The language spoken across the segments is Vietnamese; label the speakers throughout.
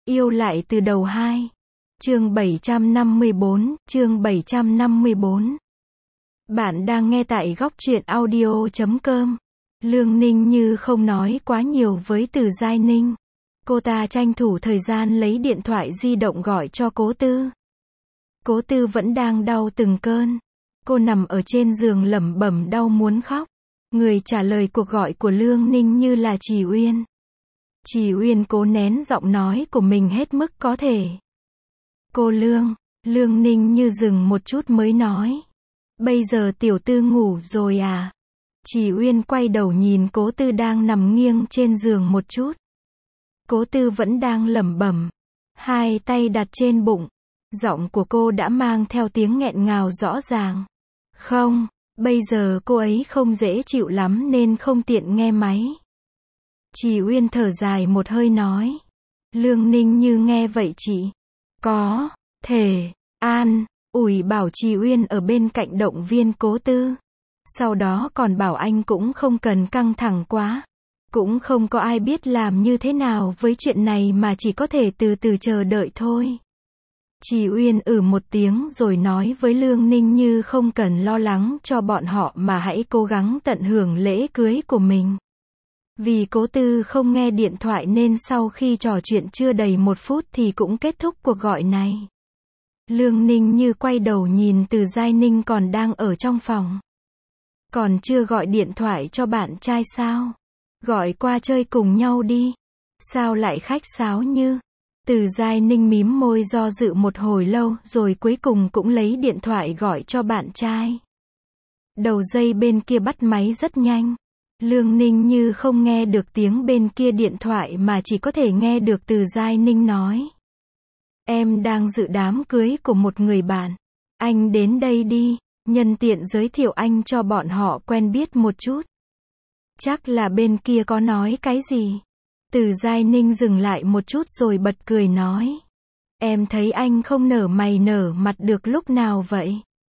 Speaker 1: Yêu lại từ đầu 2. Chương 754. Bạn đang nghe tại góc truyện audio.com. Lương Ninh Như không nói quá nhiều với Từ Giai Ninh. Cô ta tranh thủ thời gian lấy điện thoại di động gọi cho Cố Tư. Cố Tư vẫn đang đau từng cơn. Cô nằm ở trên giường lẩm bẩm đau muốn khóc. Người trả lời cuộc gọi của Lương Ninh Như là Trì Uyên. Trì Uyên cố nén giọng nói của mình hết mức có thể. Cô Lương. Lương Ninh Như dừng một chút mới nói. Bây giờ tiểu tư ngủ rồi à? Trì Uyên quay đầu nhìn Cố Tư đang nằm nghiêng trên giường một chút. Cố Tư vẫn đang lẩm bẩm. Hai tay đặt trên bụng. Giọng của cô đã mang theo tiếng nghẹn ngào rõ ràng. Không, bây giờ cô ấy không dễ chịu lắm nên không tiện nghe máy. Trì Uyên thở dài một hơi nói. Lương Ninh Như nghe vậy chị có thể an ủi bảo Trì Uyên ở bên cạnh động viên Cố Tư. Sau đó còn bảo anh cũng không cần căng thẳng quá. Cũng không có ai biết làm như thế nào với chuyện này mà chỉ có thể từ từ chờ đợi thôi. Trì Uyên một tiếng rồi nói với Lương Ninh Như không cần lo lắng cho bọn họ mà hãy cố gắng tận hưởng lễ cưới của mình. Vì Cố Tư không nghe điện thoại nên sau khi trò chuyện chưa đầy 1 phút thì cũng kết thúc cuộc gọi này. Lương Ninh Như quay đầu nhìn Từ Giai Ninh còn đang ở trong phòng. Còn chưa gọi điện thoại cho bạn trai sao? Gọi qua chơi cùng nhau đi. Sao lại khách sáo như? Từ Giai Ninh mím môi do dự một hồi lâu rồi cuối cùng cũng lấy điện thoại gọi cho bạn trai. Đầu dây bên kia bắt máy rất nhanh. Lương Ninh Như không nghe được tiếng bên kia điện thoại mà chỉ có thể nghe được Từ Giai Ninh nói. Em đang dự đám cưới của một người bạn. Anh đến đây đi, nhân tiện giới thiệu anh cho bọn họ quen biết một chút. Chắc là bên kia có nói cái gì. Từ Giai Ninh dừng lại một chút rồi bật cười nói. Em thấy anh không nở mày nở mặt được lúc nào vậy?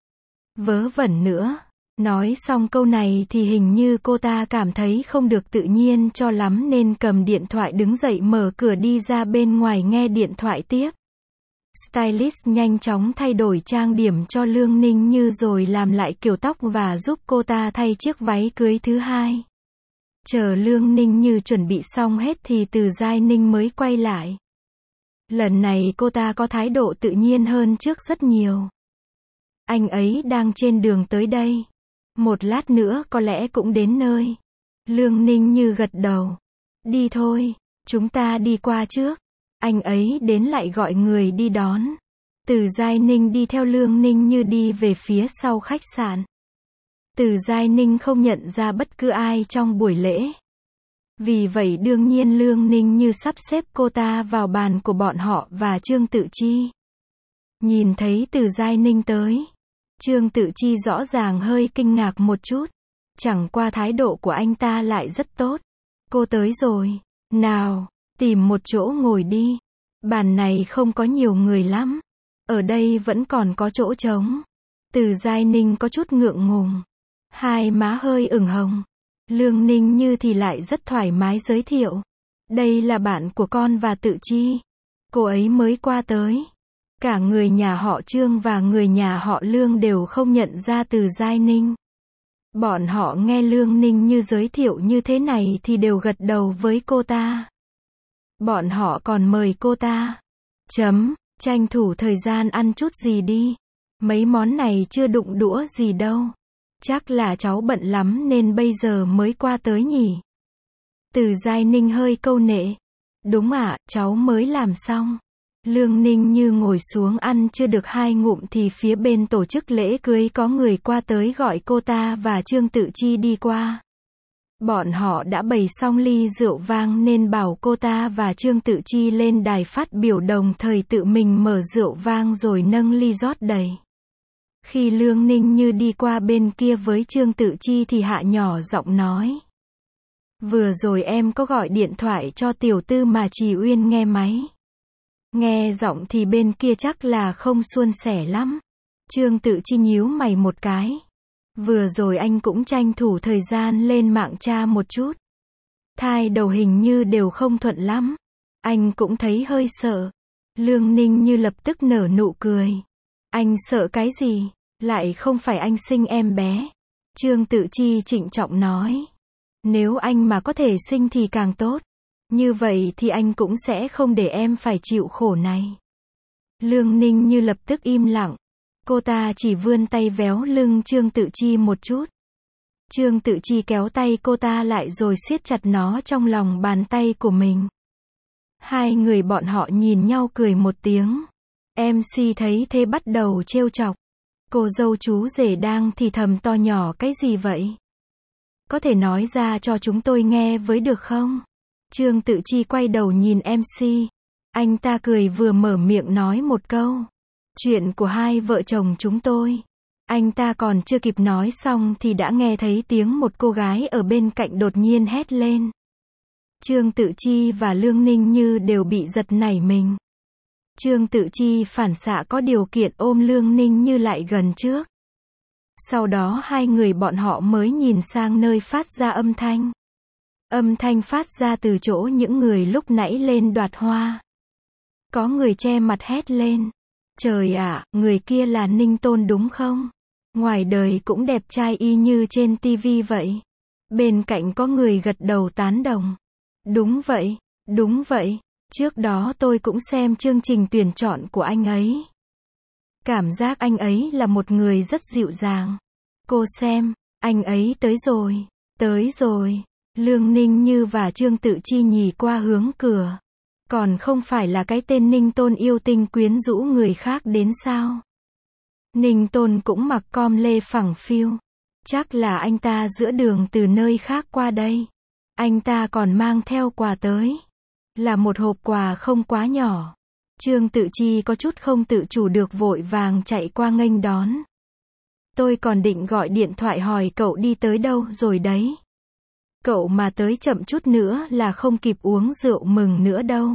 Speaker 1: Vớ vẩn nữa. Nói xong câu này thì hình như cô ta cảm thấy không được tự nhiên cho lắm nên cầm điện thoại đứng dậy mở cửa đi ra bên ngoài nghe điện thoại tiếp. Stylist nhanh chóng thay đổi trang điểm cho Lương Ninh Như rồi làm lại kiểu tóc và giúp cô ta thay chiếc váy cưới thứ hai. Chờ Lương Ninh Như chuẩn bị xong hết thì Từ Giai Ninh mới quay lại. Lần này cô ta có thái độ tự nhiên hơn trước rất nhiều. Anh ấy đang trên đường tới đây. Một lát nữa có lẽ cũng đến nơi. Lương Ninh Như gật đầu. Đi thôi, chúng ta đi qua trước. Anh ấy đến lại gọi người đi đón. Từ Giai Ninh đi theo Lương Ninh Như đi về phía sau khách sạn. Từ Giai Ninh không nhận ra bất cứ ai trong buổi lễ. Vì vậy đương nhiên Lương Ninh Như sắp xếp cô ta vào bàn của bọn họ và Trương Tự Chi. Nhìn thấy Từ Giai Ninh tới. Trương Tự Chi rõ ràng hơi kinh ngạc một chút. Chẳng qua thái độ của anh ta lại rất tốt. Cô tới rồi. Nào, tìm một chỗ ngồi đi. Bàn này không có nhiều người lắm. Ở đây vẫn còn có chỗ trống. Từ Giai Ninh có chút ngượng ngùng. Hai má hơi ửng hồng. Lương Ninh Như thì lại rất thoải mái giới thiệu. Đây là bạn của con và Tự Chi. Cô ấy mới qua tới. Cả người nhà họ Trương và người nhà họ Lương đều không nhận ra Từ Giai Ninh. Bọn họ nghe Lương Ninh Như giới thiệu như thế này thì đều gật đầu với cô ta. Bọn họ còn mời cô ta. Tranh thủ thời gian ăn chút gì đi. Mấy món này chưa đụng đũa gì đâu. Chắc là cháu bận lắm nên bây giờ mới qua tới nhỉ. Từ Giai Ninh hơi câu nệ. Đúng ạ, cháu mới làm xong. Lương Ninh Như ngồi xuống ăn chưa được 2 ngụm thì phía bên tổ chức lễ cưới có người qua tới gọi cô ta và Trương Tự Chi đi qua. Bọn họ đã bày xong ly rượu vang nên bảo cô ta và Trương Tự Chi lên đài phát biểu đồng thời tự mình mở rượu vang rồi nâng ly rót đầy. Khi Lương Ninh Như đi qua bên kia với Trương Tự Chi thì hạ nhỏ giọng nói. Vừa rồi em có gọi điện thoại cho tiểu tư mà Trì Uyên nghe máy. Nghe giọng thì bên kia chắc là không suôn sẻ lắm. Trương Tự Chi nhíu mày một cái. Vừa rồi anh cũng tranh thủ thời gian lên mạng tra một chút. Thai đầu hình như đều không thuận lắm. Anh cũng thấy hơi sợ. Lương Ninh Như lập tức nở nụ cười. Anh sợ cái gì? Lại không phải anh sinh em bé. Trương Tự Chi trịnh trọng nói. Nếu anh mà có thể sinh thì càng tốt. Như vậy thì anh cũng sẽ không để em phải chịu khổ này. Lương Ninh Như lập tức im lặng. Cô ta chỉ vươn tay véo lưng Trương Tự Chi một chút. Trương Tự Chi kéo tay cô ta lại rồi siết chặt nó trong lòng bàn tay của mình. Hai người bọn họ nhìn nhau cười một tiếng. MC thấy thế bắt đầu trêu chọc. Cô dâu chú rể đang thì thầm to nhỏ cái gì vậy? Có thể nói ra cho chúng tôi nghe với được không? Trương Tự Chi quay đầu nhìn MC. Anh ta cười vừa mở miệng nói một câu. Chuyện của hai vợ chồng chúng tôi. Anh ta còn chưa kịp nói xong thì đã nghe thấy tiếng một cô gái ở bên cạnh đột nhiên hét lên. Trương Tự Chi và Lương Ninh Như đều bị giật nảy mình. Trương Tự Chi phản xạ có điều kiện ôm Lương Ninh Như lại gần trước. Sau đó hai người bọn họ mới nhìn sang nơi phát ra âm thanh. Âm thanh phát ra từ chỗ những người lúc nãy lên đoạt hoa. Có người che mặt hét lên. Trời ạ, người kia là Ninh Tôn đúng không? Ngoài đời cũng đẹp trai y như trên tivi vậy. Bên cạnh có người gật đầu tán đồng. Đúng vậy, đúng vậy. Trước đó tôi cũng xem chương trình tuyển chọn của anh ấy. Cảm giác anh ấy là một người rất dịu dàng. Cô xem, anh ấy tới rồi, tới rồi. Lương Ninh Như và Trương Tự Chi nhì qua hướng cửa. Còn không phải là cái tên Ninh Tôn yêu tinh quyến rũ người khác đến sao? Ninh Tôn cũng mặc com lê phẳng phiu. Chắc là anh ta giữa đường từ nơi khác qua đây. Anh ta còn mang theo quà tới. Là một hộp quà không quá nhỏ. Trương Tự Chi có chút không tự chủ được vội vàng chạy qua nghênh đón. Tôi còn định gọi điện thoại hỏi cậu đi tới đâu rồi đấy. Cậu mà tới chậm chút nữa là không kịp uống rượu mừng nữa đâu.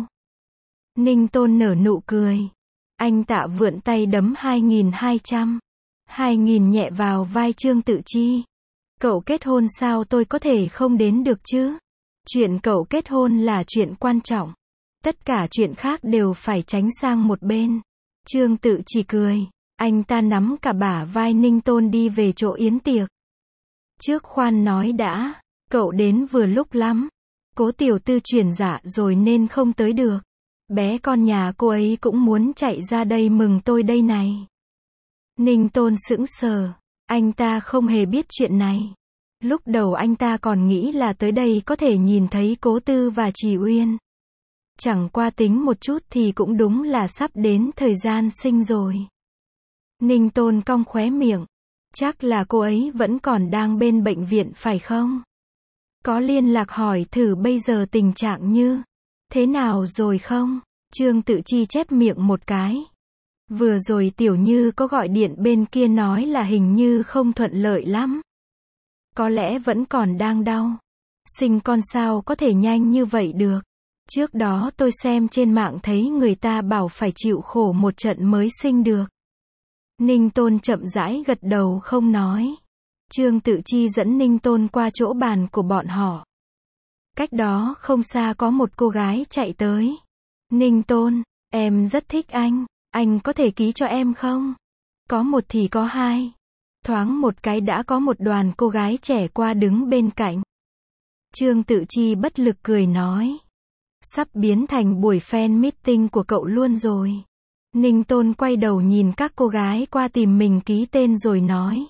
Speaker 1: Ninh Tôn nở nụ cười. Anh Tạ vượn tay đấm 2.200. 2.000 nhẹ vào vai Trương Tự Chi. Cậu kết hôn sao tôi có thể không đến được chứ? Chuyện cậu kết hôn là chuyện quan trọng. Tất cả chuyện khác đều phải tránh sang một bên. Trương Tự Chi cười. Anh ta nắm cả bả vai Ninh Tôn đi về chỗ yến tiệc. Trước khoan nói đã. Cậu đến vừa lúc lắm. Cố tiểu tư chuyển dạ rồi nên không tới được. Bé con nhà cô ấy cũng muốn chạy ra đây mừng tôi đây này. Ninh Tôn sững sờ. Anh ta không hề biết chuyện này. Lúc đầu anh ta còn nghĩ là tới đây có thể nhìn thấy Cố Tư và Trì Uyên. Chẳng qua tính một chút thì cũng đúng là sắp đến thời gian sinh rồi. Ninh Tôn cong khóe miệng. Chắc là cô ấy vẫn còn đang bên bệnh viện phải không? Có liên lạc hỏi thử bây giờ tình trạng như thế nào rồi không? Trương Tự Chi chép miệng một cái. Vừa rồi Tiểu Như có gọi điện bên kia nói là hình như không thuận lợi lắm. Có lẽ vẫn còn đang đau. Sinh con sao có thể nhanh như vậy được. Trước đó tôi xem trên mạng thấy người ta bảo phải chịu khổ một trận mới sinh được. Ninh Tôn chậm rãi gật đầu không nói. Trương Tự Chi dẫn Ninh Tôn qua chỗ bàn của bọn họ. Cách đó không xa có một cô gái chạy tới. Ninh Tôn, em rất thích anh có thể ký cho em không? Có một thì có hai. Thoáng một cái đã có một đoàn cô gái trẻ qua đứng bên cạnh. Trương Tự Chi bất lực cười nói. Sắp biến thành buổi fan meeting của cậu luôn rồi. Ninh Tôn quay đầu nhìn các cô gái qua tìm mình ký tên rồi nói.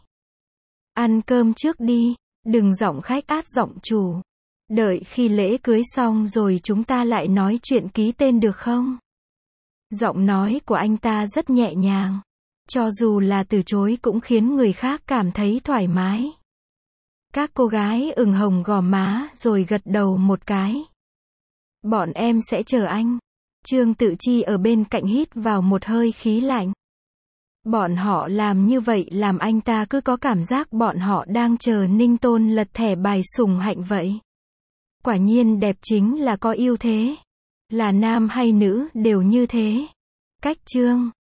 Speaker 1: Ăn cơm trước đi, đừng giọng khách át giọng chủ. Đợi khi lễ cưới xong rồi chúng ta lại nói chuyện ký tên được không? Giọng nói của anh ta rất nhẹ nhàng. Cho dù là từ chối cũng khiến người khác cảm thấy thoải mái. Các cô gái ửng hồng gò má rồi gật đầu một cái. Bọn em sẽ chờ anh. Trương Tự Chi ở bên cạnh hít vào một hơi khí lạnh. Bọn họ làm như vậy làm anh ta cứ có cảm giác bọn họ đang chờ Ninh Tôn lật thẻ bài sủng hạnh vậy. Quả nhiên đẹp chính là có ưu thế. Là nam hay nữ đều như thế. Cách chương